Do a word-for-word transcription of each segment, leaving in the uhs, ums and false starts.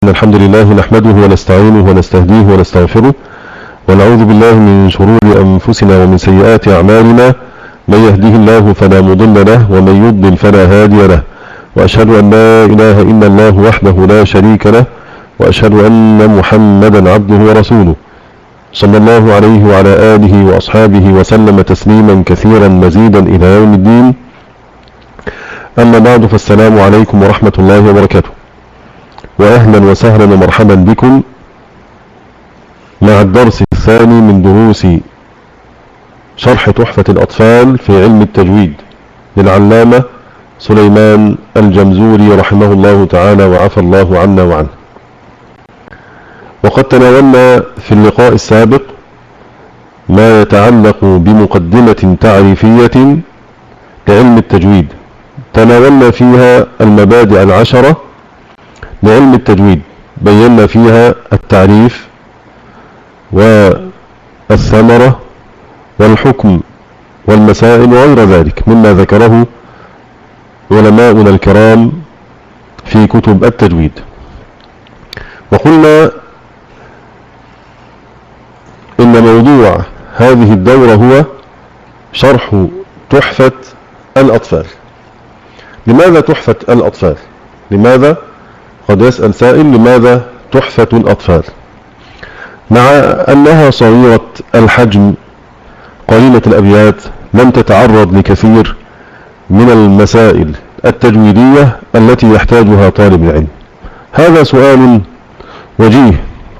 إن الحمد لله نحمده ونستعينه ونستهديه ونستغفره ونعوذ بالله من شرور أنفسنا ومن سيئات أعمالنا. من يهده الله فلا مضل له ومن يضلل فلا هادي له، وأشهد أن لا إله إلا الله وحده لا شريك له، وأشهد أن محمدا عبده ورسوله صلى الله عليه وعلى آله وأصحابه وسلم تسليما كثيرا مزيدا إلى يوم الدين. أما بعد، فالسلام عليكم ورحمة الله وبركاته، وأهلا وسهلا ومرحبا بكم مع الدرس الثاني من دروس شرح تحفة الأطفال في علم التجويد للعلامة سليمان الجمزوري رحمه الله تعالى وعفى الله عنا وعنه. وقد تناولنا في اللقاء السابق ما يتعلق بمقدمة تعريفية لعلم التجويد، تناولنا فيها المبادئ العشرة لعلم التجويد، بينا فيها التعريف والثمرة والحكم والمسائل وغير ذلك مما ذكره علماؤنا الكرام في كتب التجويد. وقلنا إن موضوع هذه الدورة هو شرح تحفة الأطفال. لماذا تحفة الأطفال؟ لماذا؟ قد يسأل سائل: لماذا تحفة الأطفال؟ مع أنها صغيرة الحجم قليلة الأبيات لم تتعرض لكثير من المسائل التجويدية التي يحتاجها طالب العلم. هذا سؤال وجيه،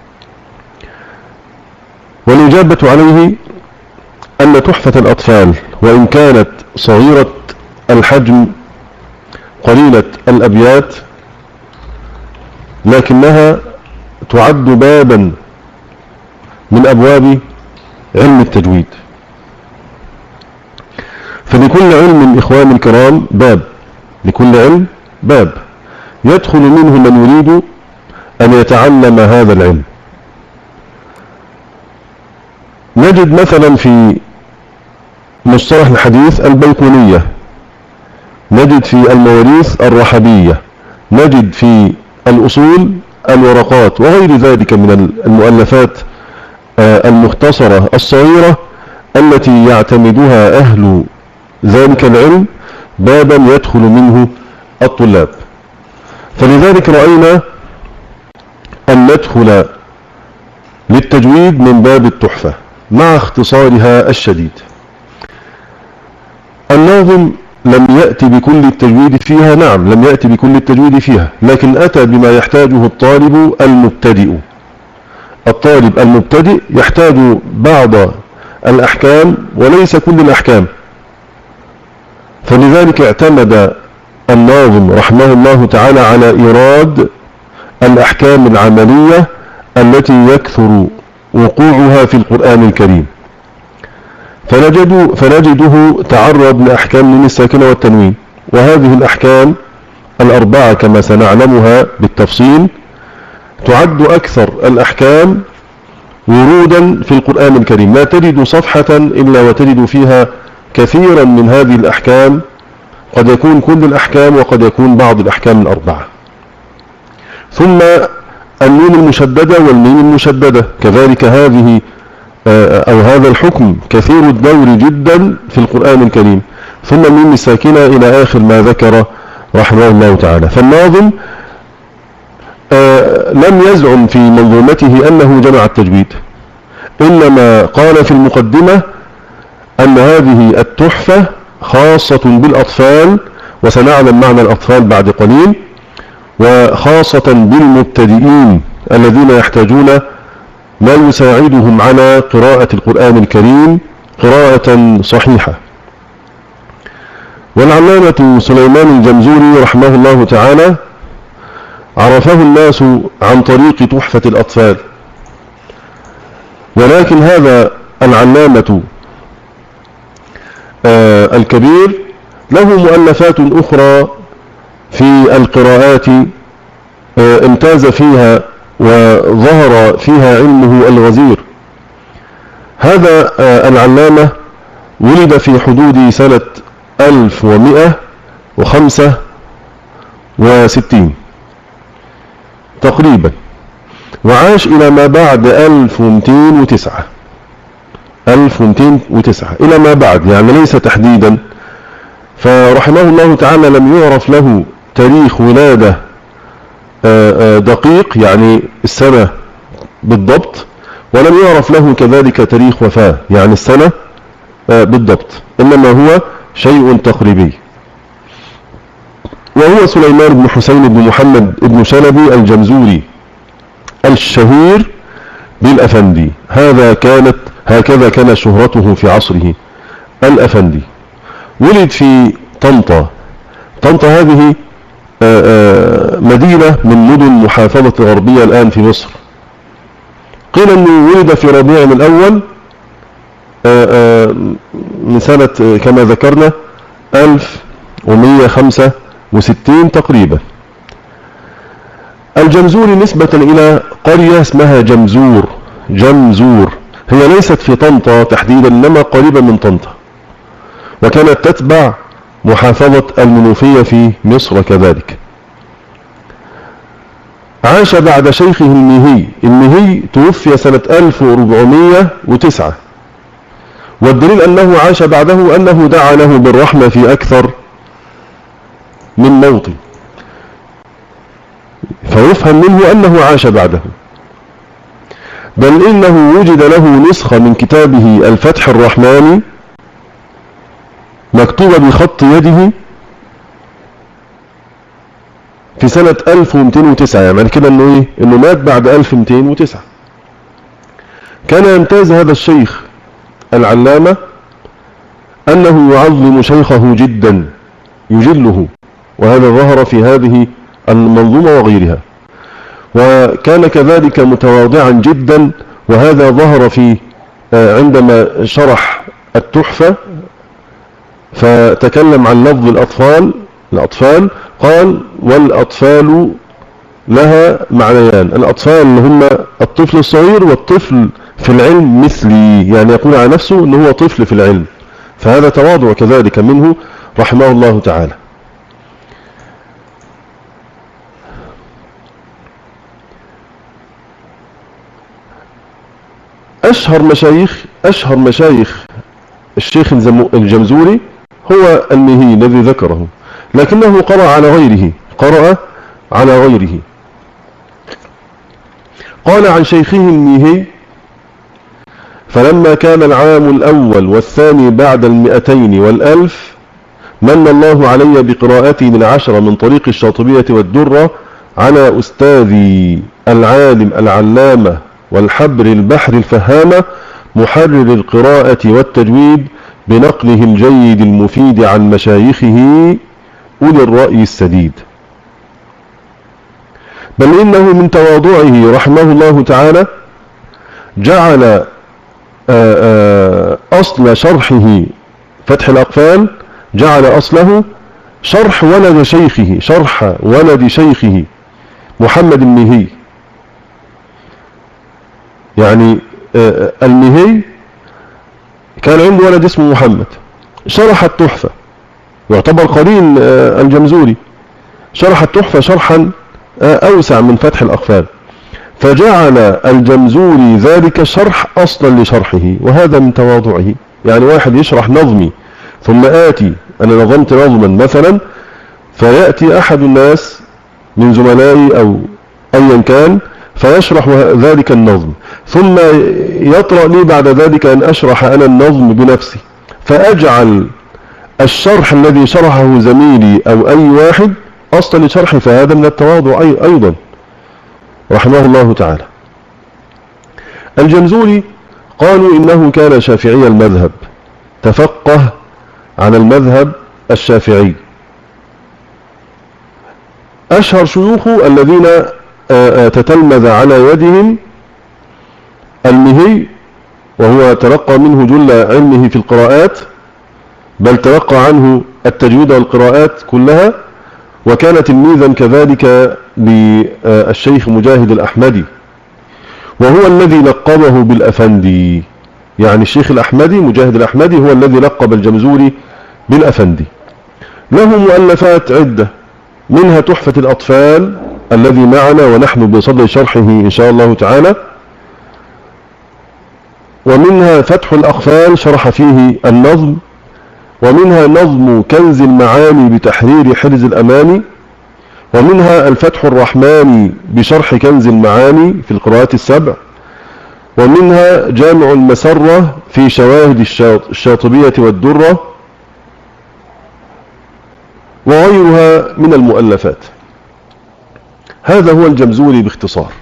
والإجابة عليه أن تحفة الأطفال وإن كانت صغيرة الحجم قليلة الأبيات لكنها تعد بابا من أبواب علم التجويد. فلكل علم إخواني الكرام باب، لكل علم باب يدخل منه من يريد أن يتعلم هذا العلم. نجد مثلا في مصطلح الحديث البيقونية، نجد في المواريث الرحبية، نجد في الأصول الورقات وغير ذلك من المؤلفات المختصرة الصغيرة التي يعتمدها أهل ذلك العلم بابا يدخل منه الطلاب. فلذلك رأينا أن ندخل للتجويد من باب التحفة مع اختصارها الشديد. الناظم لم يأتي بكل التجويد فيها، نعم لم يأتي بكل التجويد فيها، لكن أتى بما يحتاجه الطالب المبتدئ. الطالب المبتدئ يحتاج بعض الأحكام وليس كل الأحكام، فلذلك اعتمد الناظم رحمه الله تعالى على إيراد الأحكام العملية التي يكثر وقوعها في القرآن الكريم. فنجد فنجده تعرض لأحكام من الساكنة والتنوين، وهذه الأحكام الأربعة كما سنعلمها بالتفصيل تعد أكثر الأحكام ورودا في القرآن الكريم. لا تجد صفحة إلا وتجد فيها كثيرا من هذه الأحكام، قد يكون كل الأحكام وقد يكون بعض الأحكام الأربعة. ثم النون المشددة والميم المشددة كذلك، هذه أو هذا الحكم كثير الدور جدا في القرآن الكريم. ثم الميم الساكنة إلى آخر ما ذكر رحمه الله تعالى. فالناظم لم يزعم في منظومته أنه جمع التجويد، إنما قال في المقدمة أن هذه التحفة خاصة بالأطفال، وسنعلم معنى الأطفال بعد قليل، وخاصة بالمبتدئين الذين يحتاجون ما يساعدهم على قراءة القرآن الكريم قراءة صحيحة. والعلامة سليمان الجمزوري رحمه الله تعالى عرفه الناس عن طريق تحفة الأطفال، ولكن هذا العلامة آه الكبير له مؤلفات أخرى في القراءات آه امتاز فيها وظهر فيها علمه الغزير. هذا آه العلامة ولد في حدود سنة ألف ومئة وخمسة وستين، تقريبا، وعاش إلى ما بعد ألف ومئتين وتسعة ألف ومئتين وتسعة إلى ما بعد، يعني ليس تحديدا. فرحمه الله تعالى لم يعرف له تاريخ ولادة دقيق، يعني السنة بالضبط، ولم يعرف له كذلك تاريخ وفاة، يعني السنة بالضبط، إنما هو شيء تقريبي. وهو سليمان بن حسين بن محمد بن شلبي الجمزوري الشهير بالأفندي. هذا كانت هكذا كانت شهرته في عصره، الأفندي. ولد في طنطا. طنطا هذه مدينة من مدن محافظة الغربية الآن في مصر. قيل أنه ولد في ربيع الأول من سنة كما ذكرنا ألف ومئة وخمسة وستين تقريبا. الجمزوري نسبة إلى قرية اسمها جمزور. جمزور هي ليست في طنطا تحديدا، إنما قريبة من طنطا، وكانت تتبع محافظة المنوفية في مصر كذلك. عاش بعد شيخه الميهي. الميهي توفي سنة ألف وأربعمئة وتسعة، والدليل أنه عاش بعده أنه دعا له بالرحمة في أكثر من موطن، فيفهم منه أنه عاش بعده. بل إنه وجد له نسخة من كتابه الفتح الرحماني مكتوبة بخط يده في سنة ألف ومئتين وتسعة، يعني كده انه ايه انه مات بعد ألف ومئتين وتسعة. كان يمتاز هذا الشيخ العلامة أنه يعظم شيخه جدا، يجله، وهذا ظهر في هذه المنظومة وغيرها. وكان كذلك متواضعا جدا، وهذا ظهر في عندما شرح التحفة فتكلم عن لفظ الأطفال الأطفال قال: والأطفال لها معنيان، الأطفال اللي هم الطفل الصغير، والطفل في العلم مثلي، يعني يقول على نفسه أنه هو طفل في العلم. فهذا تواضع كذلك منه رحمه الله تعالى. أشهر مشايخ أشهر مشايخ الشيخ الجمزوري هو الميهي الذي ذكره، لكنه قرأ على غيره قرأ على غيره قال عن شيخه الميهي: فلما كان العام الأول والثاني بعد المئتين والألف من الله علي بقراءتي من عشرة من طريق الشاطبية والدرة على أستاذي العالم العلامة والحبر البحر الفهامة محرر القراءة والتجويد بنقله الجيد المفيد عن مشايخه أولي الرأي السديد. بل إنه من تواضعه رحمه الله تعالى جعل أصل شرحه فتح الأقفال، جعل أصله شرح ولد شيخه شرح ولد شيخه محمد الميهي. يعني الميهي كان عنده ولد اسمه محمد، شرح التحفة، يعتبر قرين الجمزوري، شرح التحفة شرحا أوسع من فتح الأقفال، فجعل الجمزوري ذلك شرح أصلا لشرحه، وهذا من تواضعه. يعني واحد يشرح نظمي ثم آتي أنا نظمت نظما مثلا، فيأتي أحد الناس من زملائي أو أيا كان فيشرح ذلك النظم، ثم يطرأ لي بعد ذلك أن أشرح أنا النظم بنفسي، فأجعل الشرح الذي شرحه زميلي أو أي واحد أصلا لشرحي، فهذا من التواضع أيضا رحمه الله تعالى. الجمزوري قالوا إنه كان شافعي المذهب، تفقه عن المذهب الشافعي. أشهر شيوخه الذين تتلمذ على يدهم الميهي، وهو تلقى منه جل علمه في القراءات، بل تلقى عنه التجويد والقراءات كلها، وكان تلميذا كذلك بالشيخ مجاهد الأحمدي، وهو الذي لقبه بالأفندي. يعني الشيخ الأحمدي مجاهد الأحمدي هو الذي لقب الجمزوري بالأفندي. له مؤلفات عدة، منها تحفة الأطفال الذي معنا ونحن بصدد شرحه إن شاء الله تعالى. ومنها فتح الأقفال شرح فيه النظم، ومنها نظم كنز المعاني بتحرير حرز الأماني، ومنها الفتح الرحماني بشرح كنز المعاني في القراءات السبع، ومنها جامع المسرة في شواهد الشاطبية والدرة وغيرها من المؤلفات. هذا هو الجمزوري باختصار،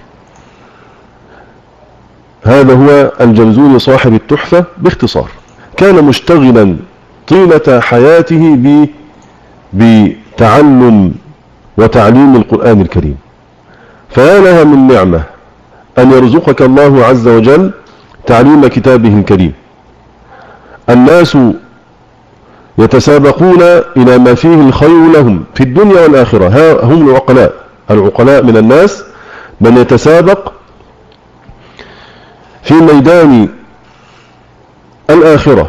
هذا هو الجمزوري صاحب التحفة باختصار. كان مشتغلا طيلة حياته بتعلم وتعليم القرآن الكريم، فيا لها من نعمة أن يرزقك الله عز وجل تعليم كتابه الكريم. الناس يتسابقون إلى ما فيه الخير لهم في الدنيا والآخرة، ها هم العقلاء. العقلاء من الناس من يتسابق في ميدان الآخرة،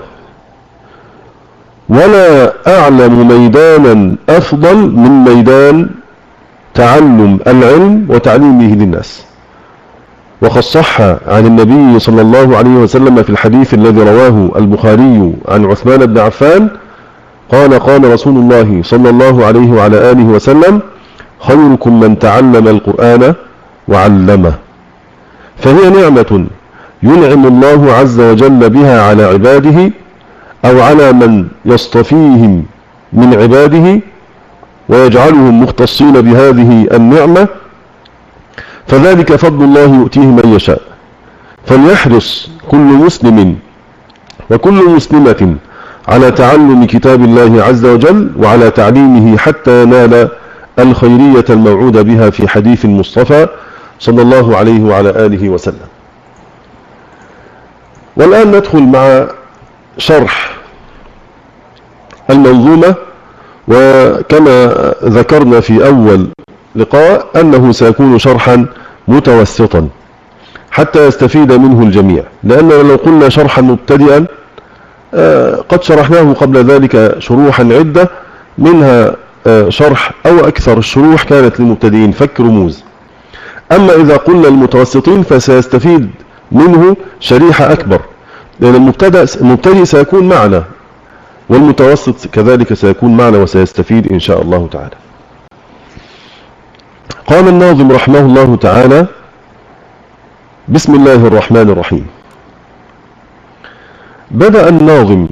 ولا أعلم ميدانا أفضل من ميدان تعلم العلم وتعليمه للناس. وقد صح عن النبي صلى الله عليه وسلم في الحديث الذي رواه البخاري عن عثمان بن عفان قال: قال رسول الله صلى الله عليه وعلى آله وسلم: خيركم من تعلم القرآن وعلمه. فهي نعمة ينعم الله عز وجل بها على عباده أو على من يصطفيهم من عباده ويجعلهم مختصين بهذه النعمة، فذلك فضل الله يؤتيه من يشاء. فليحرص كل مسلم وكل مسلمة على تعلم كتاب الله عز وجل وعلى تعليمه حتى ينال الخيرية الموعود بها في حديث المصطفى صلى الله عليه وعلى آله وسلم. والآن ندخل مع شرح المنظومة، وكما ذكرنا في أول لقاء أنه سيكون شرحا متوسطا حتى يستفيد منه الجميع، لأننا لو قلنا شرحا مبتدئا قد شرحناه قبل ذلك شروحا عدة، منها شرح أو أكثر الشروح كانت للمبتدئين فك رموز. أما إذا قلنا المتوسطين فسيستفيد منه شريحة أكبر، لأن المبتدئ سيكون معنا والمتوسط كذلك سيكون معنا وسيستفيد إن شاء الله تعالى. قال الناظم رحمه الله تعالى: بسم الله الرحمن الرحيم. بدأ الناظم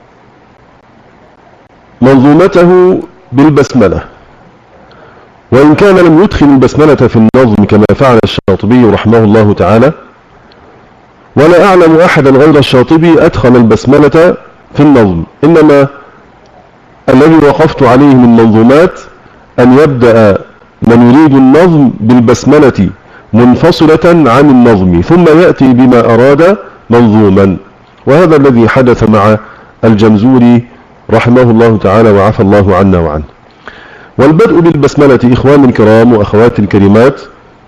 منظومته بالبسملة، وإن كان لم يدخل البسملة في النظم كما فعل الشاطبي رحمه الله تعالى، ولا أعلم أحدا غير الشاطبي أدخل البسملة في النظم، إنما الذي وقفت عليه من منظومات أن يبدأ من يريد النظم بالبسملة منفصلة عن النظم ثم يأتي بما أراد منظوما، وهذا الذي حدث مع الجمزوري رحمه الله تعالى وعفى الله عنا وعنه. والبدء بالبسملة إخواني الكرام وأخواتي الكريمات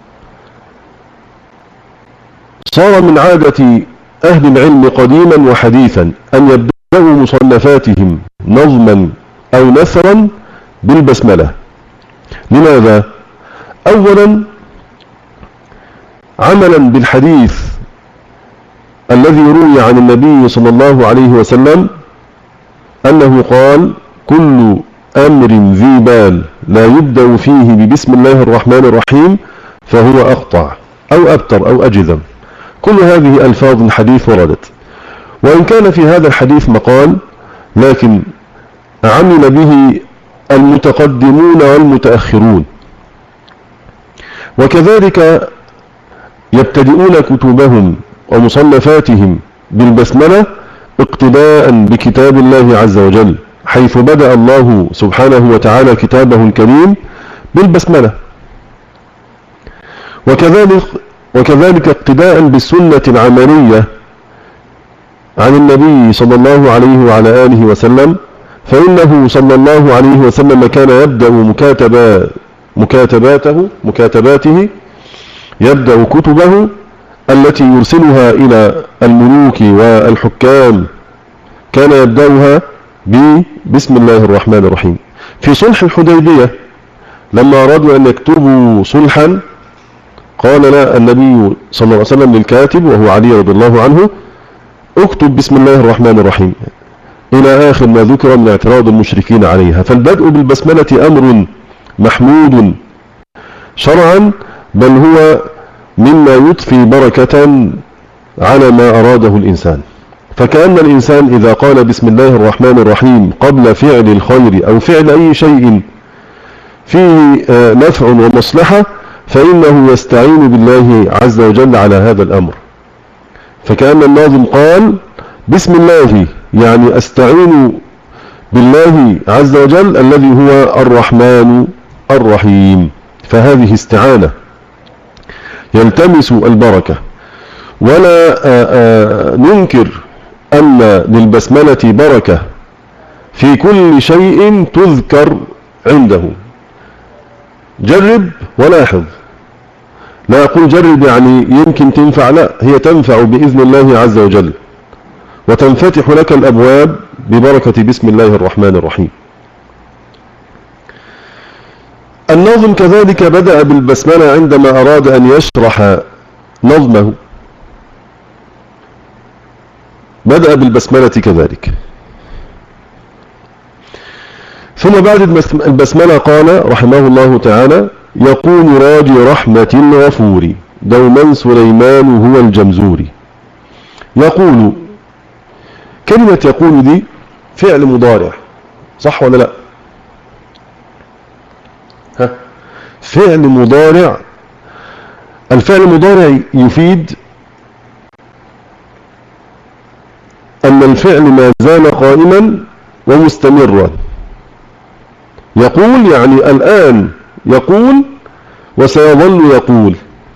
صار من عادة أهل العلم قديما وحديثا أن يبدأوا مصنفاتهم نظما أو نثرا بالبسملة. لماذا؟ أولا عملا بالحديث الذي روي عن النبي صلى الله عليه وسلم أنه قال: كل أمر ذي بال لا يبدأ فيه ببسم الله الرحمن الرحيم فهو أقطع أو أبتر أو أجذم. كل هذه ألفاظ الحديث وردت، وإن كان في هذا الحديث مقال لكن عمل به المتقدمون والمتأخرون، وكذلك يبتدئون كتبهم ومصنفاتهم بالبسملة اقتداء بكتاب الله عز وجل، حيث بدأ الله سبحانه وتعالى كتابه الكريم بالبسملة، وكذلك وكذلك اقتداء بالسنة العملية عن النبي صلى الله عليه وعلى آله وسلم، فإنه صلى الله عليه وسلم كان يبدأ مكاتبا مكاتباته مكاتباته يبدأ كتبه التي يرسلها إلى الملوك والحكام كان يبدأها بسم الله الرحمن الرحيم. في صلح الحديبية لما أرادوا أن يكتبوا صلحا قال لا النبي صلى الله عليه وسلم للكاتب وهو علي رضي الله عنه اكتب بسم الله الرحمن الرحيم إلى آخر ما ذكر من اعتراض المشركين عليها. فالبدء بالبسملة أمر محمود شرعا، بل هو مما يضفي بركة على ما أراده الإنسان. فكأن الإنسان إذا قال بسم الله الرحمن الرحيم قبل فعل الخير أو فعل أي شيء فيه نفع ومصلحة فإنه يستعين بالله عز وجل على هذا الأمر. فكأن الناظم قال بسم الله يعني أستعين بالله عز وجل الذي هو الرحمن الرحيم، فهذه استعانة يلتمس البركة. ولا ننكر أن للبسملة بركة في كل شيء تذكر عنده. جرب ولاحظ، لا أقول جرب يعني يمكن تنفع، لا، هي تنفع بإذن الله عز وجل وتنفتح لك الأبواب ببركة بسم الله الرحمن الرحيم. الناظم كذلك بدأ بالبسملة عندما أراد أن يشرح نظمه، بدأ بالبسملة كذلك. ثم بعد البسملة قال رحمه الله تعالى يقول راجي رحمة الغفور دوما سليمان هو الجمزوري. يقول، كلمة يقول دي فعل مضارع صح ولا لا؟ ها؟ فعل مضارع. الفعل المضارع يفيد أن الفعل ما زال قائما ومستمرا. يقول يعني الآن يقول وسيظل يقول.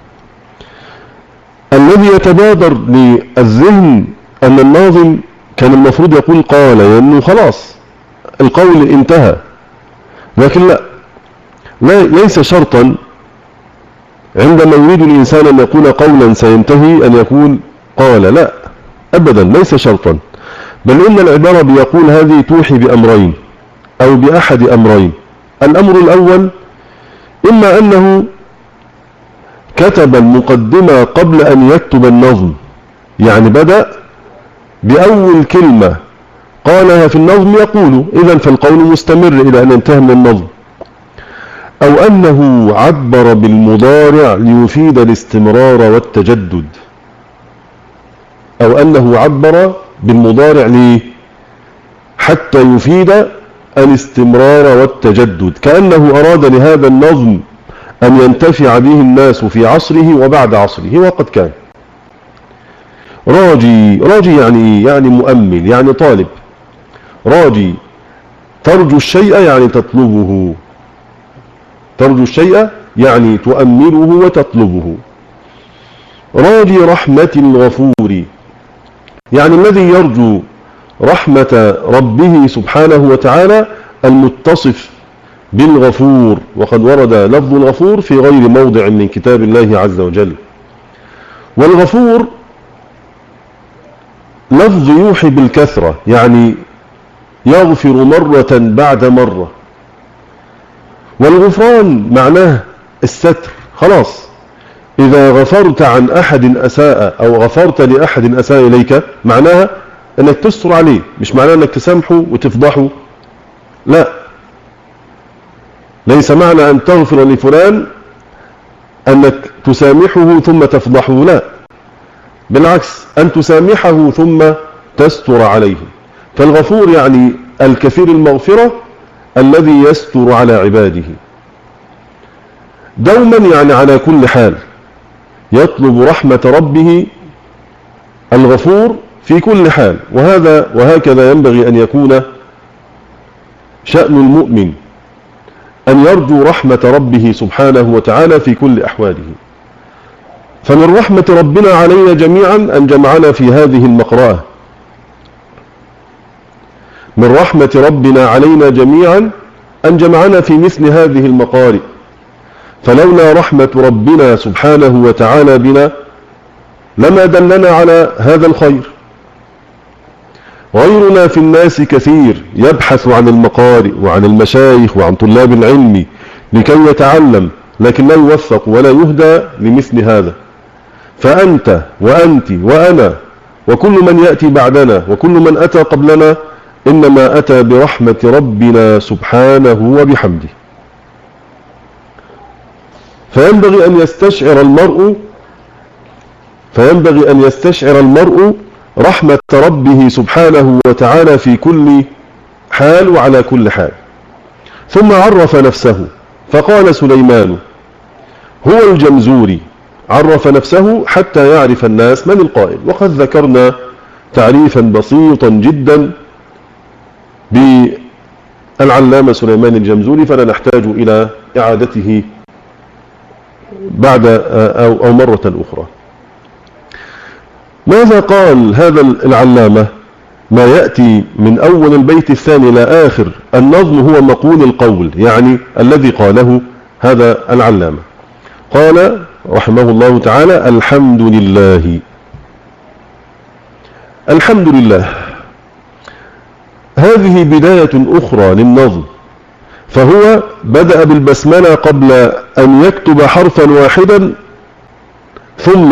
الذي يتبادر للذهن أن الناظم كان المفروض يقول قال، لأنه خلاص القول انتهى، لكن لا، لا ليس شرطا عندما يريد الإنسان أن يقول قولا سينتهي أن يقول قال، لا أبدا ليس شرطا، بل إن العبارة بيقول هذه توحي بأمرين أو بأحد أمرين. الأمر الأول إما أنه كتب المقدمة قبل أن يكتب النظم، يعني بدأ بأول كلمة قالها في النظم يقول، إذن فالقول مستمر إلى أن انتهى من النظم. أو أنه عبر بالمضارع ليفيد الاستمرار والتجدد، أو أنه عبر بالمضارع ليه؟ حتى يفيد الاستمرار والتجدد، كأنه أراد لهذا النظم أن ينتفع به الناس في عصره وبعد عصره، وقد كان. راجي، راجي يعني يعني مؤمل، يعني طالب. راجي ترجو الشيء يعني تطلبه، ترجو الشيء يعني تؤمله وتطلبه. راجي رحمة الغفور يعني الذي يرجو رحمة ربه سبحانه وتعالى المتصف بالغفور، وقد ورد لفظ الغفور في غير موضع من كتاب الله عز وجل. والغفور لفظ يوحي بالكثرة، يعني يغفر مرة بعد مرة. والغفران معناه الستر، خلاص إذا غفرت عن أحد أساء أو غفرت لأحد أساء إليك معناها أنك تستر عليه، مش معناه أنك تسامحه وتفضحه، لا، ليس معنى أن تغفر لفلان أنك تسامحه ثم تفضحه، لا، بالعكس أن تسامحه ثم تستر عليه. فالغفور يعني الكثير المغفرة الذي يستر على عباده دوما، يعني على كل حال يطلب رحمة ربه الغفور في كل حال. وهذا وهكذا ينبغي أن يكون شأن المؤمن، أن يرجو رحمة ربه سبحانه وتعالى في كل أحواله. فمن رحمة ربنا علينا جميعا أن جمعنا في هذه المقرأة، من رحمة ربنا علينا جميعا أن جمعنا في مثل هذه المقارئ. فلولا رحمة ربنا سبحانه وتعالى بنا لما دلنا على هذا الخير. غيرنا في الناس كثير يبحث عن المقارئ وعن المشايخ وعن طلاب العلم لكي يتعلم، لكن لا يوفق ولا يهدى لمثل هذا. فأنت وأنت وأنا وكل من يأتي بعدنا وكل من أتى قبلنا إنما أتى برحمة ربنا سبحانه وبحمده. فينبغي أن يستشعر المرء فينبغي أن يستشعر المرء رحمة ربه سبحانه وتعالى في كل حال وعلى كل حال. ثم عرف نفسه فقال سليمان هو الجمزوري، عرف نفسه حتى يعرف الناس من القائل. وقد ذكرنا تعريفا بسيطا جدا بالعلامة سليمان الجمزوري، فلا نحتاج إلى إعادته بعد أو, أو مرة أخرى. ماذا قال هذا العلامة؟ ما يأتي من أول البيت الثاني إلى آخر النظم هو مقول القول، يعني الذي قاله هذا العلامة. قال رحمه الله تعالى الحمد لله. الحمد لله هذه بداية أخرى للنظم، فهو بدأ بالبسملة قبل أن يكتب حرفا واحدا، ثم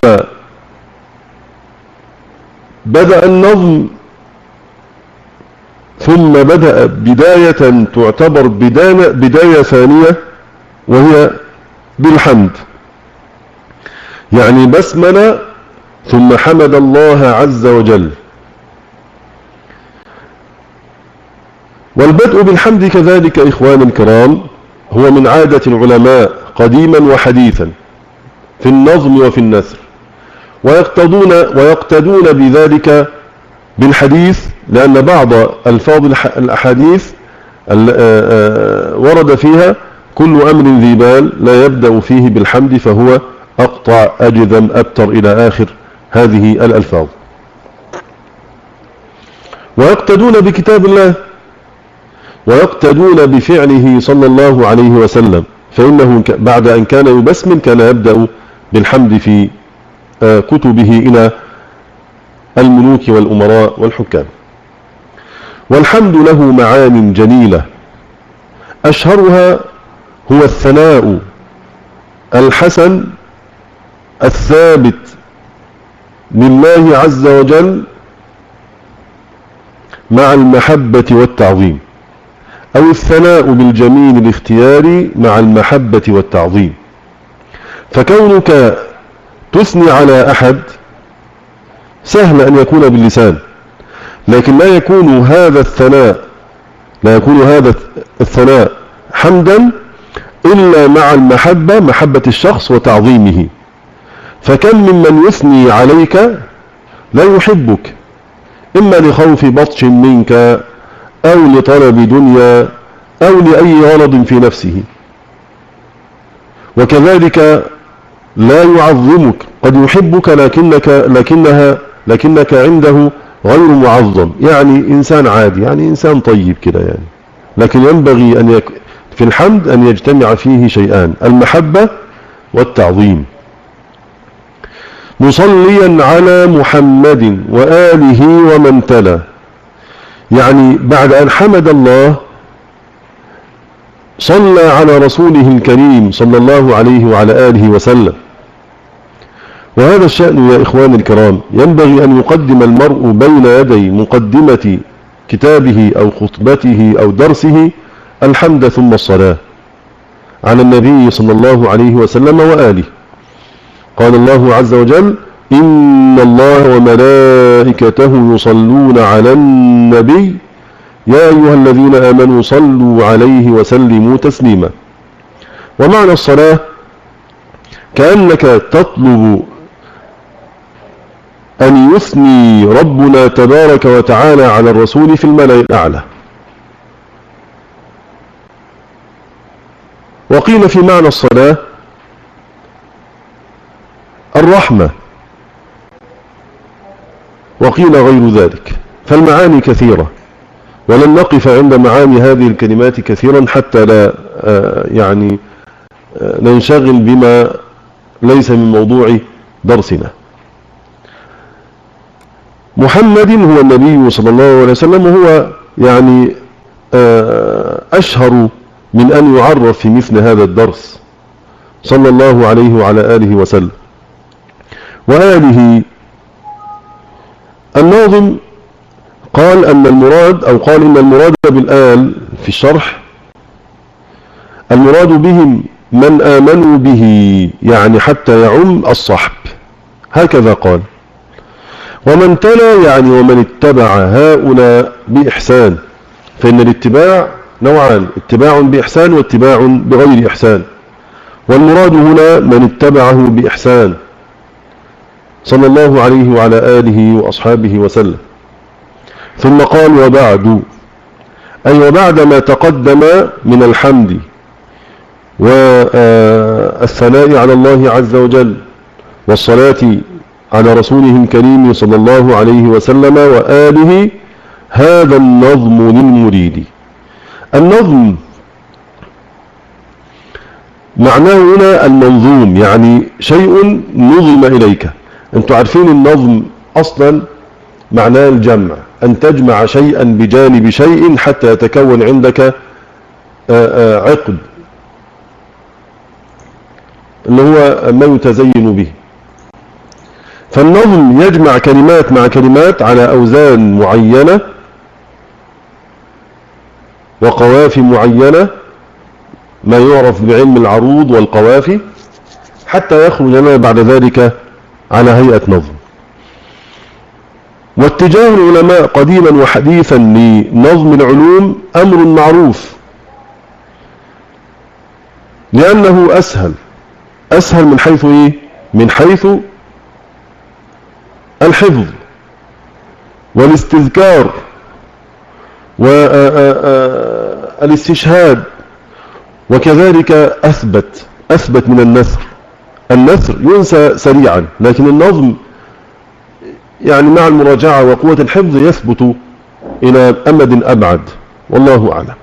بدأ النظم، ثم بدأ بداية تعتبر بداية ثانية وهي بالحمد، يعني بسملة ثم حمد الله عز وجل. والبدء بالحمد كذلك إخواني الكرام هو من عادة العلماء قديما وحديثا في النظم وفي النثر، ويقتدون, ويقتدون بذلك بالحديث، لأن بعض ألفاظ الأحاديث ورد فيها كل أمر ذي بال لا يبدأ فيه بالحمد فهو أقطع أجذم أبتر إلى آخر هذه الألفاظ. ويقتدون بكتاب الله ويقتدون بفعله صلى الله عليه وسلم، فإنه بعد أن كان يبسمل كان يبدأ بالحمد في كتبه إلى الملوك والأمراء والحكام. والحمد له معان جليلة، أشهرها هو الثناء الحسن الثابت لله عز وجل مع المحبة والتعظيم، أو الثناء بالجميل الاختياري مع المحبة والتعظيم. فكونك تثني على أحد سهل أن يكون باللسان، لكن لا يكون هذا الثناء لا يكون هذا الثناء حمدا إلا مع المحبة، محبة الشخص وتعظيمه. فكم ممن يثني عليك لا يحبك، إما لخوف بطش منك أو لطلب دنيا أو لأي غرض في نفسه، وكذلك لا يعظمك، قد يحبك لكنك لكنها لكنك عنده غير معظم، يعني إنسان عادي، يعني إنسان طيب كده يعني. لكن ينبغي أن يك... في الحمد أن يجتمع فيه شيئان، المحبة والتعظيم. مصليا على محمد وآله ومن تلا، يعني بعد أن حمد الله صلى على رسوله الكريم صلى الله عليه وعلى آله وسلم. وهذا الشأن يا إخواني الكرام ينبغي أن يقدم المرء بين يدي مقدمة كتابه أو خطبته أو درسه الحمد ثم الصلاة على النبي صلى الله عليه وسلم وآله. قال الله عز وجل إن الله وملائكته يصلون على النبي يا أيها الذين آمنوا صلوا عليه وسلموا تسليما. ومعنى الصلاة كأنك تطلب أن يثني ربنا تبارك وتعالى على الرسول في الملأ الأعلى. وقيل في معنى الصلاة الرحمة، وقيل غير ذلك، فالمعاني كثيرة، ولن نقف عند معاني هذه الكلمات كثيرا حتى لا يعني ننشغل بما ليس من موضوع درسنا. محمد هو النبي صلى الله عليه وسلم، وهو يعني أشهر من أن يعرف في مثل هذا الدرس صلى الله عليه وعلى آله وسلم وآله. الناظم قال أن المراد أو قال إن المراد بالآل في الشرح المراد بهم من آمنوا به، يعني حتى يعم الصحب، هكذا قال. ومن تلا يعني ومن اتبع هؤلاء بإحسان، فإن الاتباع نوعان: اتباع بإحسان واتباع بغير إحسان، والمراد هنا من اتبعه بإحسان صلى الله عليه وعلى آله وأصحابه وسلم. ثم قال وبعد، أي وبعد ما تقدم من الحمد والثناء على الله عز وجل والصلاة على رسوله الكريم صلى الله عليه وسلم وآله، هذا النظم للمريد. النظم معناه هنا المنظوم، يعني شيء نظم إليك. أنتم عارفين النظم أصلا معناه الجمع، أن تجمع شيئا بجانب شيء حتى يتكون عندك عقد اللي هو ما يتزين به. فالنظم يجمع كلمات مع كلمات على أوزان معينة وقوافي معينة، ما يعرف بعلم العروض والقوافي، حتى يخرج لنا بعد ذلك على هيئة نظم. واتجاه العلماء قديما وحديثا لنظم العلوم أمر معروف، لأنه أسهل أسهل من حيث إيه؟ من حيث الحفظ والاستذكار والاستشهاد، وكذلك أثبت أثبت من النثر. النثر ينسى سريعا، لكن النظم يعني مع المراجعة وقوة الحفظ يثبت إلى أمد أبعد، والله أعلم.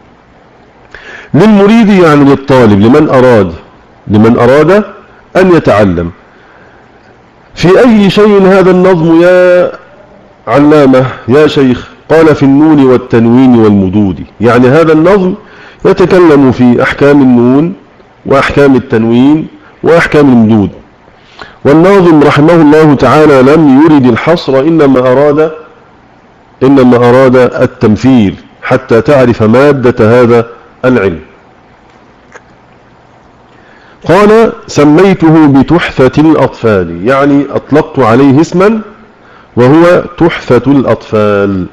للمريد يعني للطالب، لمن أراد لمن أراد أن يتعلم. في أي شيء هذا النظم يا علامة يا شيخ؟ قال في النون والتنوين والمدود، يعني هذا النظم يتكلم في أحكام النون وأحكام التنوين وأحكام المدود. والناظم رحمه الله تعالى لم يرد الحصر، إنما أراد إنما أراد التمثيل حتى تعرف مادة هذا العلم. قال سميته بتحفة الأطفال، يعني أطلقت عليه اسما وهو تحفة الأطفال.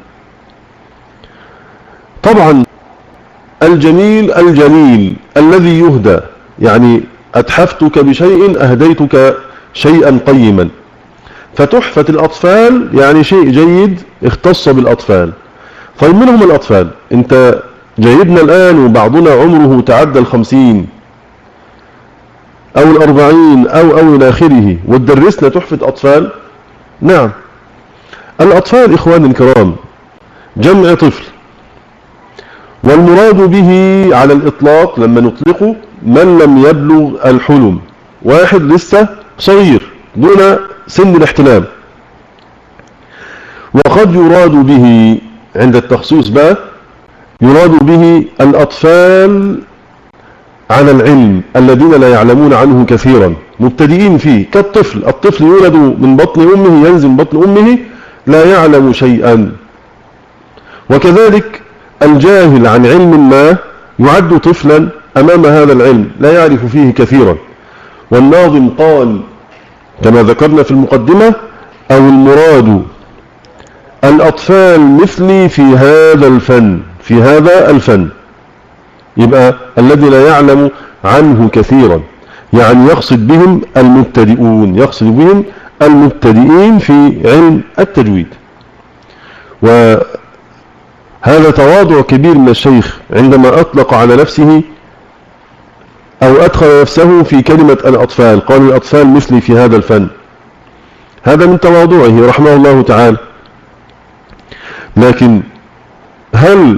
طبعا الجميل الجميل الذي يهدى، يعني أتحفتك بشيء أهديتك شيئا قيما. فتحفة الأطفال يعني شيء جيد اختص بالأطفال. طيب من هم الأطفال؟ انت جايبنا الآن وبعضنا عمره تعدى الخمسين أو الأربعين أو أو إلى آخره، وتدرسنا تحفة أطفال؟ نعم، الأطفال إخواني الكرام جمع طفل، والمراد به على الإطلاق لما نطلقه من لم يبلغ الحلم، واحد لسه صغير دون سن الاحتلام. وقد يراد به عند التخصيص بقى يراد به الأطفال على العلم الذين لا يعلمون عنه كثيرا، مبتدئين فيه، كالطفل. الطفل يولد من بطن أمه، ينزل من بطن أمه لا يعلم شيئا. وكذلك الجاهل عن علم ما يعد طفلا أمام هذا العلم، لا يعرف فيه كثيرا. والناظم قال كما ذكرنا في المقدمة: أو المراد الأطفال مثلي في هذا الفن في هذا الفن يبقى الذي لا يعلم عنه كثيرا، يعني يقصد بهم المبتدئون، يقصد بهم المبتدئين في علم التجويد. وهذا تواضع كبير من الشيخ عندما أطلق على نفسه أو أدخل نفسه في كلمة الأطفال، قال الأطفال مثلي في هذا الفن. هذا من تواضعه رحمه الله تعالى. لكن هل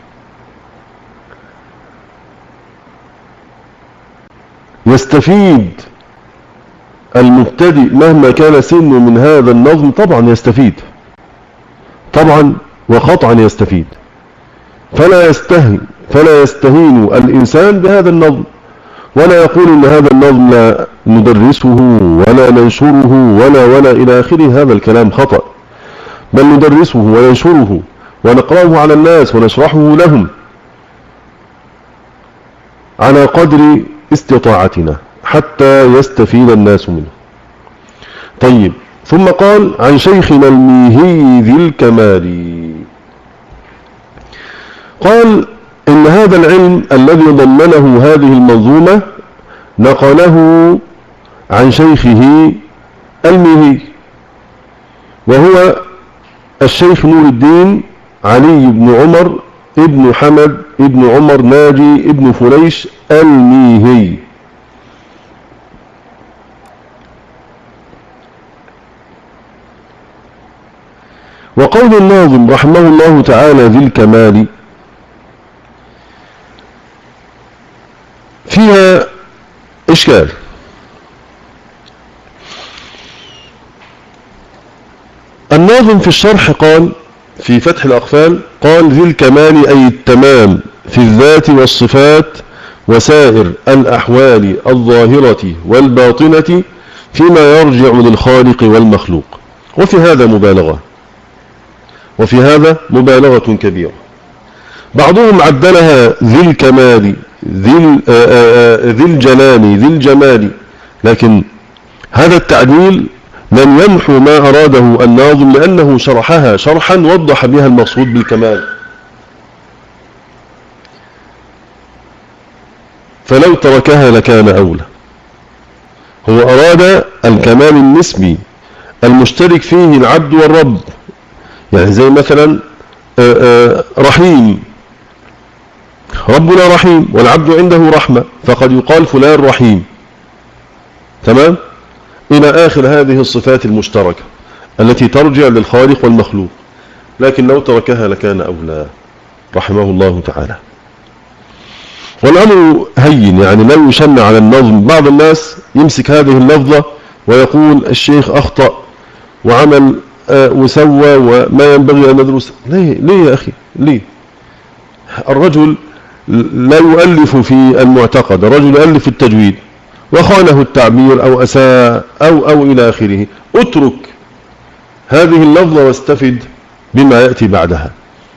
يستفيد المبتدئ مهما كان سنه من هذا النظم؟ طبعا يستفيد، طبعا وقطعا يستفيد. فلا يستهن فلا يستهين الإنسان بهذا النظم، ولا يقول إن هذا النظم لا ندرسه ولا ننشره ولا ولا إلى آخره. هذا الكلام خطأ، بل ندرسه وننشره ونقرأه على الناس ونشرحه لهم على قدر استطاعتنا حتى يستفيد الناس منه. طيب، ثم قال عن شيخنا الميهي ذي الكمال، قال إن هذا العلم الذي ضمنه هذه المنظومة نقله عن شيخه الميهي، وهو الشيخ نور الدين علي بن عمر ابن حمد ابن عمر ناجي ابن فليش الميهي. وقول الناظم رحمه الله تعالى ذي الكمال فيها إشكال. الناظم في الشرح قال في فتح الأقفال قال ذي الكمال أي التمام في الذات والصفات وسائر الأحوال الظاهرة والباطنة فيما يرجع للخالق والمخلوق. وفي هذا مبالغة، وفي هذا مبالغة كبيرة. بعضهم عدلها ذي الكمال ذي ذي الجلال ذي الجمال، لكن هذا التعديل لم يمحو ما أراده الناظم، لأنه شرحها شرحا وضح بها المقصود بالكمال. فلو تركها لكان أولى. هو أراد الكمال النسبي المشترك فيه العبد والرب، يعني زي مثلا رحيم، ربنا رحيم والعبد عنده رحمة، فقد يقال فلان رحيم، تمام، إلى آخر هذه الصفات المشتركة التي ترجع للخالق والمخلوق. لكن لو تركها لكان أولى رحمه الله تعالى. والأمر هين، يعني لا يشن على النظم. بعض الناس يمسك هذه اللفظة ويقول الشيخ أخطأ وعمل آه وسوى وما ينبغي أن ندرس. ليه ليه يا أخي ليه؟ الرجل لا يؤلف في المعتقد، الرجل يؤلف في التجويد وخانه التعبير أو أساء أو أو إلى آخره. اترك هذه اللفظة واستفد بما يأتي بعدها.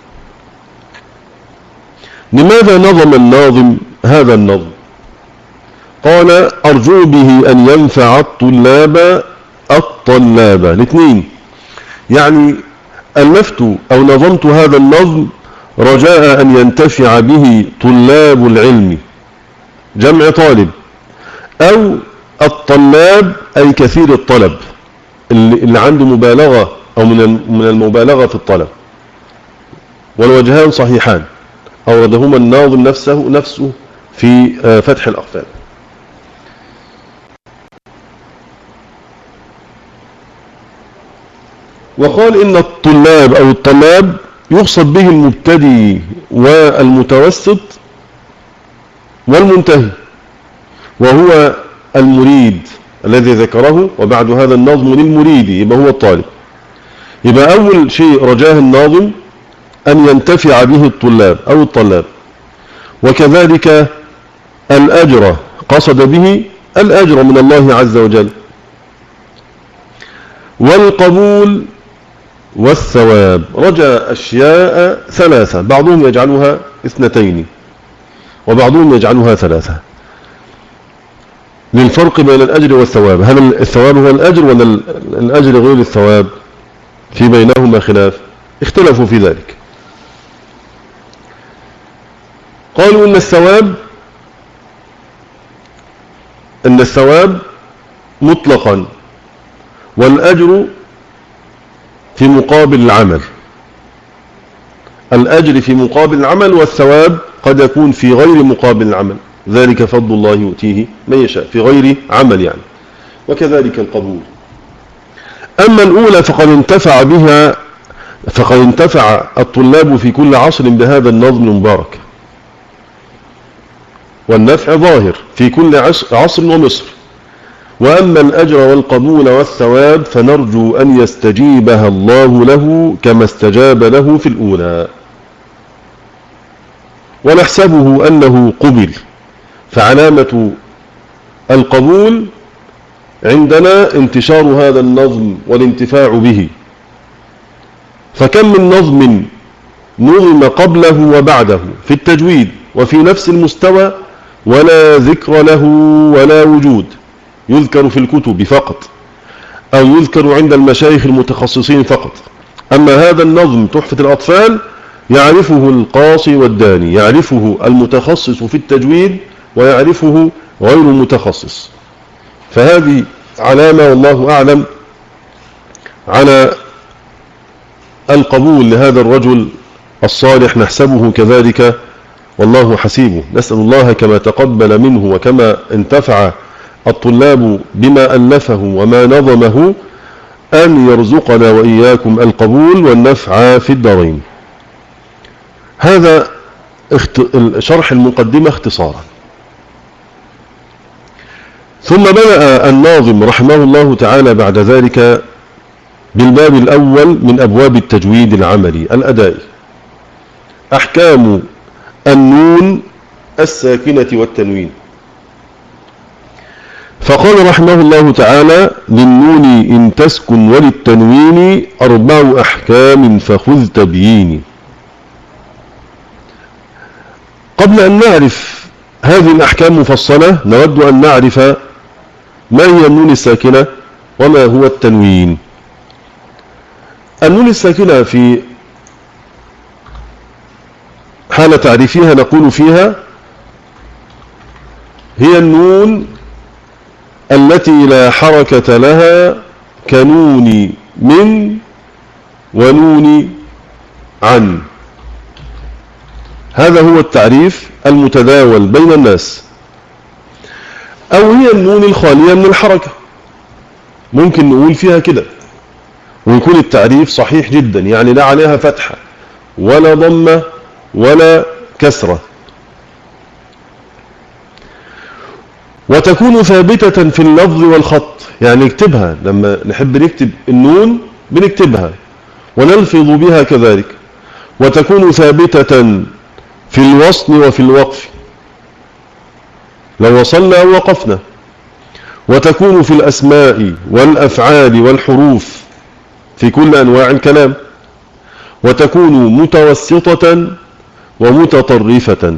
لماذا نظم الناظم هذا النظم؟ قال أرجو به أن ينفع الطلاب الطلاب الاثنين، يعني ألفت أو نظمت هذا النظم رجاء أن ينتفع به طلاب العلم، جمع طالب، أو الطلاب أي كثير الطلب اللي عنده مبالغة أو من المبالغة في الطلب. والوجهان صحيحان أوردهما الناظم نفسه نفسه في فتح الأقفال. وقال إن الطلاب أو الطلاب يقصد به المبتدئ والمتوسط والمنتهي، وهو المريد الذي ذكره، وبعد هذا النظم للمريد يبقى هو الطالب. يبقى أول شيء رجاه الناظم أن ينتفع به الطلاب أو الطلاب، وكذلك الأجر قصد به الأجر من الله عز وجل، والقبول والثواب رجاء أشياء ثلاثة، بعضهم يجعلها اثنتين وبعضهم يجعلها ثلاثة للفرق بين الأجر والثواب. هل الثواب هو الأجر ولا الأجر غير الثواب؟ في بينهما خلاف، اختلفوا في ذلك. قالوا إن الثواب إن الثواب مطلقا، والأجر في مقابل العمل. الأجر في مقابل العمل، والثواب قد يكون في غير مقابل العمل، ذلك فضل الله يؤتيه من يشاء، في غير عمل يعني. وكذلك القبول. أما الأولى فقد انتفع بها فقد انتفع الطلاب في كل عصر بهذا النظم المبارك، والنفع ظاهر في كل عصر ومصر. وأما الأجر والقبول والثواب فنرجو أن يستجيبها الله له كما استجاب له في الأولى. ونحسبه أنه قبل. فعلامة القبول عندنا انتشار هذا النظم والانتفاع به. فكم من نظم نظم قبله وبعده في التجويد وفي نفس المستوى ولا ذكر له ولا وجود، يذكر في الكتب فقط أو يذكر عند المشايخ المتخصصين فقط. أما هذا النظم تحفة الأطفال يعرفه القاصي والداني، يعرفه المتخصص في التجويد ويعرفه غير المتخصص. فهذه علامة والله أعلم على القبول لهذا الرجل الصالح، نحسبه كذلك والله حسيبه. نسأل الله كما تقبل منه وكما انتفع الطلاب بما ألفه وما نظمه أن يرزقنا وإياكم القبول والنفع في الدارين. هذا شرح المقدمة اختصارا. ثم بدأ الناظم رحمه الله تعالى بعد ذلك بالباب الأول من أبواب التجويد العملي الأدائي، أحكام النون الساكنة والتنوين. فقال رحمه الله تعالى: للنون إن تسكن وللتنوين أربع أحكام فخذ تبييني. قبل أن نعرف هذه الأحكام مفصلة نود أن نعرف ما هي النون الساكنة وما هو التنوين. النون الساكنة في حال تعريفها نقول فيها: هي النون التي لا حركة لها كنون من ونون عن. هذا هو التعريف المتداول بين الناس. أو هي النون الخالية من الحركة، ممكن نقول فيها كده ويكون التعريف صحيح جدا، يعني لا عليها فتحة ولا ضمة ولا كسرة. وتكون ثابتة في اللفظ والخط، يعني نكتبها لما نحب نكتب النون بنكتبها ونلفظ بها كذلك. وتكون ثابتة في الوصل وفي الوقف، لو وصلنا أو وقفنا. وتكون في الأسماء والأفعال والحروف في كل أنواع الكلام. وتكون متوسطة ومتطرفة.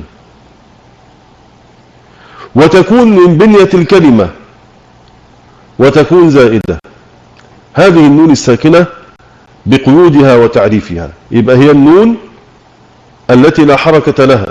وتكون من بنية الكلمة. وتكون زائدة. هذه النون الساكنة بقيودها وتعريفها. يبقى هي النون التي لا حركة لها،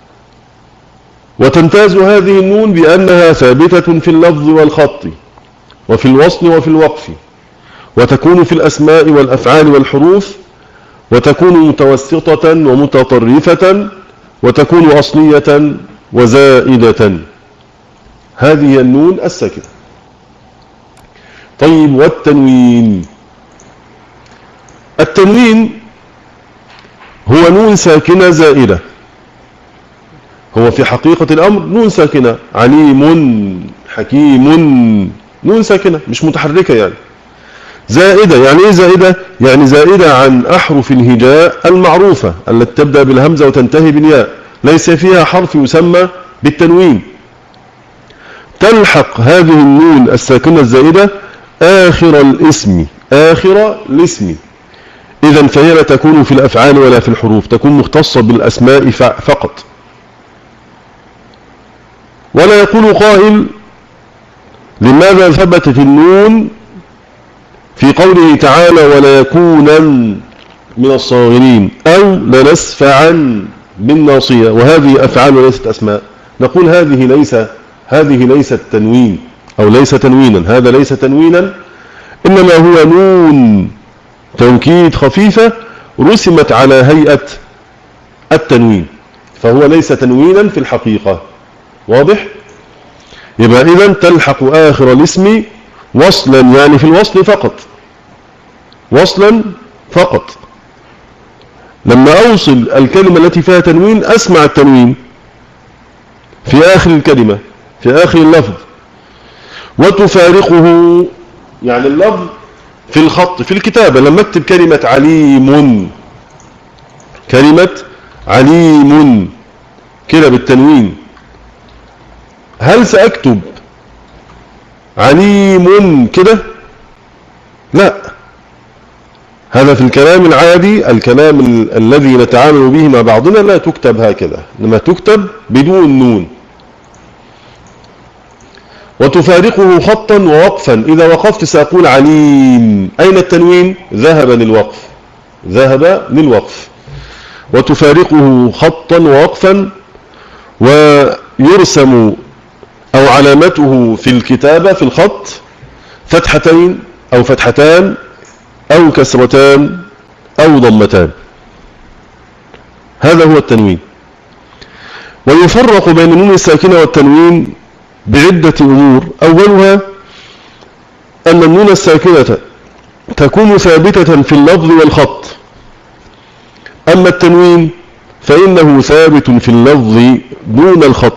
وتمتاز هذه النون بأنها ثابتة في اللفظ والخط وفي الوصل وفي الوقف. وتكون في الأسماء والأفعال والحروف. وتكون متوسطة ومتطرفة. وتكون أصلية وزائدة. هذه هي النون الساكنة. طيب، والتنوين. التنوين هو نون ساكنة زائدة. هو في حقيقة الأمر نون ساكنة، عليم حكيم، نون ساكنة مش متحركة، يعني زائدة. يعني ايه زائدة؟ يعني زائدة عن أحرف الهجاء المعروفة التي تبدأ بالهمزة وتنتهي بالياء، ليس فيها حرف يسمى بالتنوين. تلحق هذه النون الساكنة الزائدة آخر الاسم، آخر الاسم. إذن فهي لا تكون في الأفعال ولا في الحروف، تكون مختصة بالأسماء فقط. ولا يقول قائل: لماذا ثبتت النون في قوله تعالى ولا يكونن من الصاغرين أو لنسفعا بالناصية، وهذه أفعال وليست أسماء؟ نقول هذه ليس هذه ليست تنوين أو ليس تنوينا، هذا ليس تنوينا، إنما هو نون توكيد خفيفة رسمت على هيئة التنوين، فهو ليس تنوينا في الحقيقة. واضح؟ يبقى إذن تلحق آخر الاسم وصلا، يعني في الوصل فقط، وصلا فقط. لما أوصل الكلمة التي فيها تنوين أسمع التنوين في آخر الكلمة، في آخر اللفظ. وتفارقه، يعني اللفظ في الخط في الكتابة، لما اكتب كلمة عليم، كلمة عليم كده بالتنوين، هل سأكتب عليم كده؟ لا، هذا في الكلام العادي، الكلام ال الذي نتعامل به مع بعضنا لا تكتب هكذا، إنما تكتب بدون نون. وتفارقه خطا ووقفا، إذا وقفت سأقول عليم، أين التنوين؟ ذهب للوقف، ذهب للوقف. وتفارقه خطا ووقفا، ويرسم أو علامته في الكتابة في الخط فتحتين أو فتحتان أو كسرتان أو ضمتان، هذا هو التنوين. ويفرق بين النون الساكنة والتنوين بعدة أمور، أولها أن النون الساكنة تكون ثابتة في اللفظ والخط، أما التنوين فإنه ثابت في اللفظ دون الخط.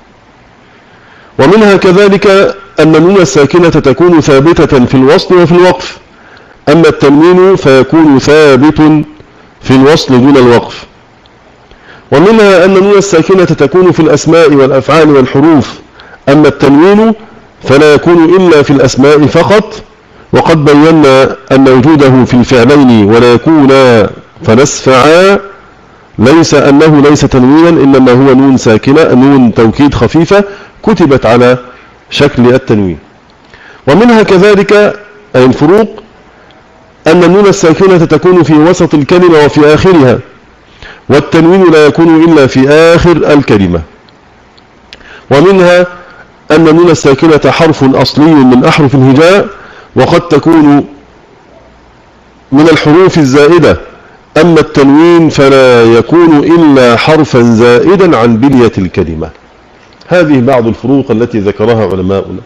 ومنها كذلك أن النون الساكنة تكون ثابتة في الوصل وفي الوقف، أما التنوين فيكون ثابت في الوصل دون الوقف. ومنها أن النون الساكنة تكون في الأسماء والأفعال والحروف، أما التنوين فلا يكون إلا في الأسماء فقط، وقد بينا أن وجوده في الفعلين ولا يكون فنسفعا ليس أنه ليس تنوينا، إنما هو نون ساكنة، نون توكيد خفيفة كتبت على شكل التنوين. ومنها كذلك أي الفروق أن النون الساكنة تكون في وسط الكلمة وفي آخرها، والتنوين لا يكون إلا في آخر الكلمة. ومنها أن النون الساكنة حرف أصلي من أحرف الهجاء، وقد تكون من الحروف الزائدة، أما التنوين فلا يكون إلا حرفا زائدا عن بنية الكلمة. هذه بعض الفروق التي ذكرها علماؤنا.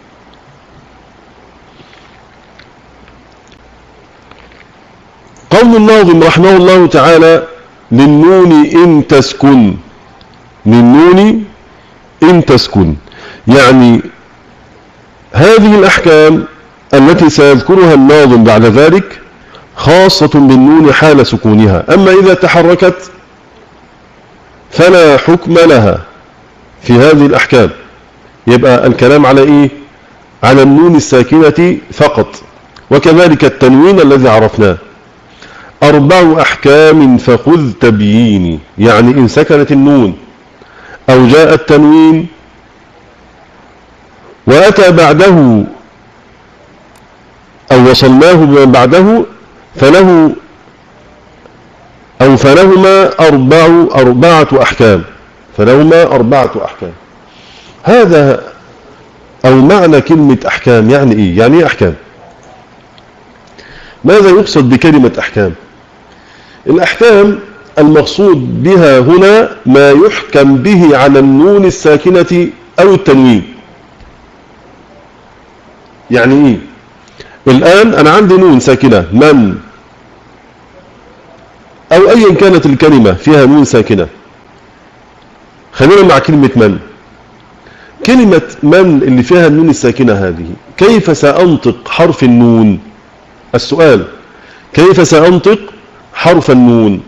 قول الناظم رحمه الله تعالى: للنون إن تسكن، للنون إن تسكن، يعني هذه الأحكام التي سيذكرها الناظم بعد ذلك خاصة بالنون حال سكونها، أما إذا تحركت فلا حكم لها في هذه الأحكام. يبقى الكلام على إيه؟ على النون الساكنة فقط. وكذلك التنوين الذي عرفناه: أربع أحكام فخذ تبييني، يعني إن سكنت النون أو جاء التنوين وأتى بعده أو وصلناه بما بعده فله أو فلهما أربع أربعة أحكام، فلهما أربعة أحكام. هذا أو معنى كلمة أحكام يعني إيه؟ يعني إيه أحكام؟ ماذا يقصد بكلمة أحكام؟ الأحكام المقصود بها هنا ما يحكم به على النون الساكنة أو التنوين. يعني إيه؟ الآن أنا عندي نون ساكنة من، أو أيا كانت الكلمة فيها نون ساكنة. خلينا مع كلمة من. كلمة من اللي فيها النون الساكنة هذه، كيف سأنطق حرف النون؟ السؤال: كيف سأنطق حرف النون؟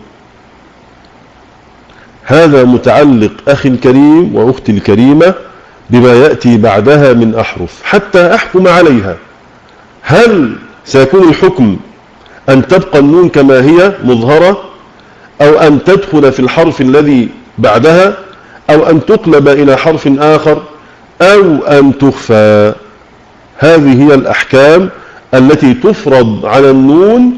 هذا متعلق أخي الكريم وأختي الكريمة بما يأتي بعدها من أحرف حتى أحكم عليها. هل سيكون الحكم أن تبقى النون كما هي مظهرة، أو أن تدخل في الحرف الذي بعدها، أو أن تقلب إلى حرف آخر، أو أن تخفى؟ هذه هي الأحكام التي تفرض على النون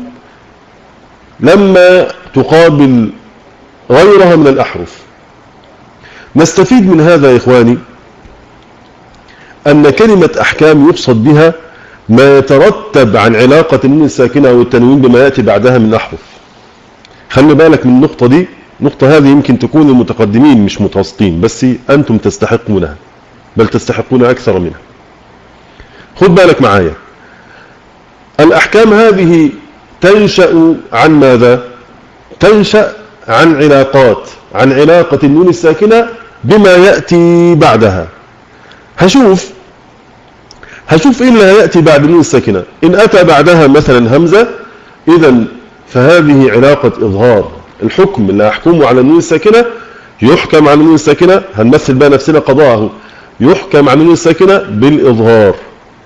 لما تقابل غيرها من الأحرف. نستفيد من هذا يا إخواني أن كلمة أحكام يقصد بها ما يترتب عن علاقة النون الساكنة والتنوين بما يأتي بعدها من أحرف. خلي بالك من النقطة دي، النقطة هذه يمكن تكون المتقدمين مش متوسطين، بس أنتم تستحقونها، بل تستحقون أكثر منها. خد بالك معايا، الأحكام هذه تنشأ عن ماذا؟ تنشأ عن علاقات، عن علاقة النون الساكنة بما يأتي بعدها. هشوف هشوف إيه اللي هيأتي بعد النون الساكنة. إن أتى بعدها مثلا همزة، إذن فهذه علاقة إظهار. الحكم اللي أحكمه على النون الساكنة يحكم على النون الساكنة، هنمثل بقى نفسنا قضاءه، يحكم على النون الساكنة بالإظهار.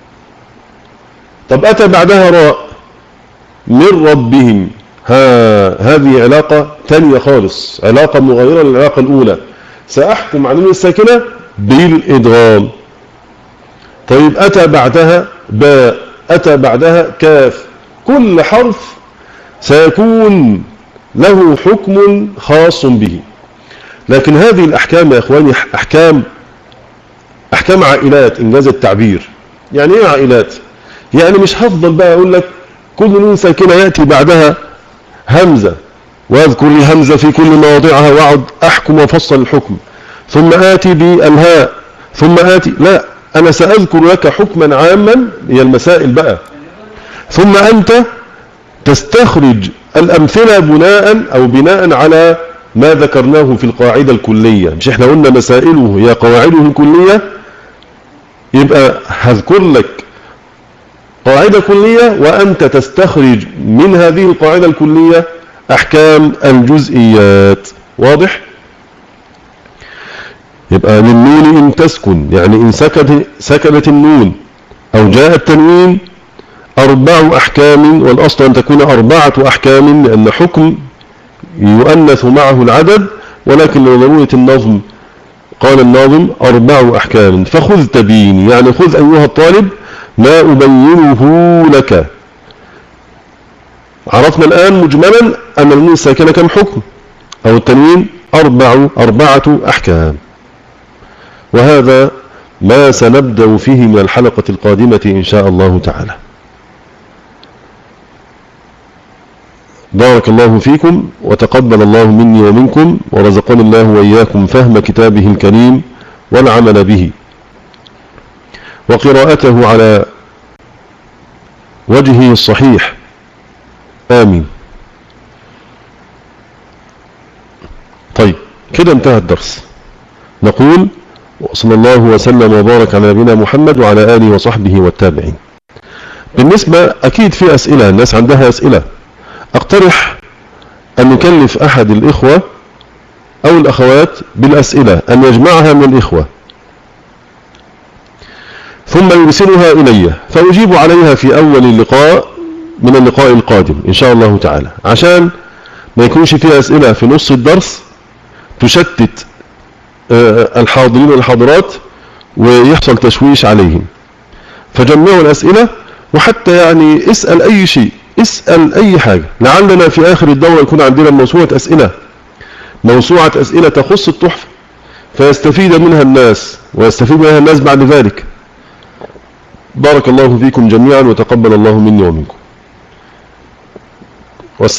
طب أتى بعدها راء من ربهم، ها هذه علاقة تانية خالص، علاقة مغايرة للعلاقة الأولى. سأحكم على النون الساكنة بالإدغام. طيب أتى بعدها باء، أتى بعدها كاف، كل حرف سيكون له حكم خاص به. لكن هذه الأحكام يا إخواني أحكام أحكام عائلات إنجاز التعبير. يعني إيه عائلات؟ يعني مش هفضل بقى أقول لك كل نون ساكنة يأتي بعدها همزة واذكر الهمزة في كل مواضعها واقعد أحكم وفصل الحكم، ثم آتي بالهاء، ثم آتي، لا، أنا سأذكر لك حكما عاما، هي المسائل بقى، ثم أنت تستخرج الأمثلة بناء أو بناء على ما ذكرناه في القاعدة الكلية. مش احنا قلنا مسائله هي قواعده الكلية؟ يبقى هذكر لك قاعدة كلية وأنت تستخرج من هذه القاعدة الكلية أحكام الجزئيات. واضح؟ يبقى للنون إن تسكن، يعني إن سكت سكنت النون أو جاء التنوين، أربع أحكام، والأصل أن تكون أربعة أحكام لأن حكم يؤنث معه العدد، ولكن لضرورة النظم قال الناظم أربع أحكام. فخذ تبين، يعني خذ أيها الطالب ما أبينه لك. عرفنا الآن مجملا أن النون الساكنة كم حكم أو التنوين؟ أربع أربعة أحكام. وهذا ما سنبدأ فيه من الحلقة القادمة إن شاء الله تعالى. بارك الله فيكم وتقبل الله مني ومنكم، ورزقني الله وإياكم فهم كتابه الكريم والعمل به وقراءته على وجهه الصحيح، آمين. طيب كده انتهى الدرس. نقول وصلى الله وسلم وبارك على نبينا محمد وعلى آله وصحبه والتابعين. بالنسبة أكيد في أسئلة، الناس عندها أسئلة، أقترح أن نكلف أحد الإخوة أو الأخوات بالأسئلة أن يجمعها من الإخوة ثم يرسلها إلي فأجيب عليها في أول اللقاء من اللقاء القادم إن شاء الله تعالى، عشان ما يكونش فيها أسئلة في نص الدرس تشتت الحاضرين والحاضرات ويحصل تشويش عليهم. فجمعوا الأسئلة، وحتى يعني اسأل أي شيء، اسأل أي حاجة، لعلنا في آخر الدورة يكون عندنا موسوعة أسئلة، موسوعة أسئلة تخص التحفة، فيستفيد منها الناس ويستفيد منها الناس بعد ذلك. بارك الله فيكم جميعا وتقبل الله مني ومنكم.